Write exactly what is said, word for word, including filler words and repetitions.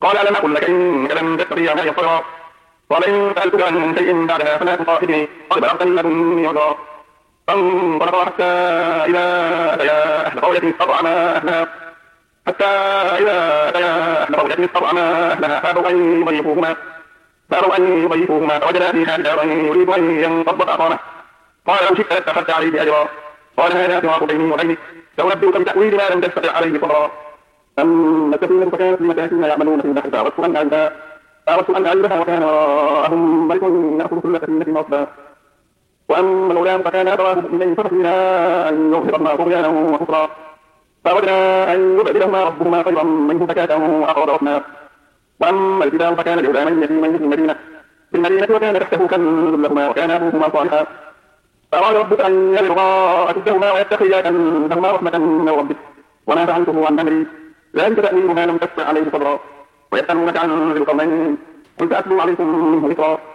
قال ألم أقل لك إنك لن تستطيع معي صبرا قال إن سألتك عن شيء بعدها فلا تصاحبني قد بلغت من لدني عذرا فانطلقا حتى إذا أتيا أهل قرية استطعما أهلها حتى إذا أتيا أهل قرية استطعما أهلها فأبوا أن يضيفوهما فأبوا أن يضيفوهما فوجدا فيها جدارا يريد أن ينقض فأقامه قال لو شئت لاتخذت عليه أجرا قال هذا فراق بيني وبينك سأنبئك بتأويل ما لم تستطع عليه صبرا أما السفينة فكانت لمساكين يعملون في البحر فأردت أن أعيبها فأردت أن أعيبها وكان وراءهم ملك يأخذ كل سفينة غصبا وأما الغلام فكان أبواه مؤمنين فخشينا أن يرهقهما طغيانا وكفرا فأردنا أن يبدلهما ربهما خيرا منه زكاة وأقرب رحما وأما الجدار فكان لغلامين يتيمين في المدينة في المدينة وكان تحته كنز لهما وكان أبوهما صالحا فأراد ربك أن يبلغا أشدهما ويتخذا كنزهما رحمة من ربك وما فعلته عن أمري ذلك تأويل ما لم تستطع عليه صبرا ويسألونك عن ذي القرنين قل سأتلو عليكم منه ذكرا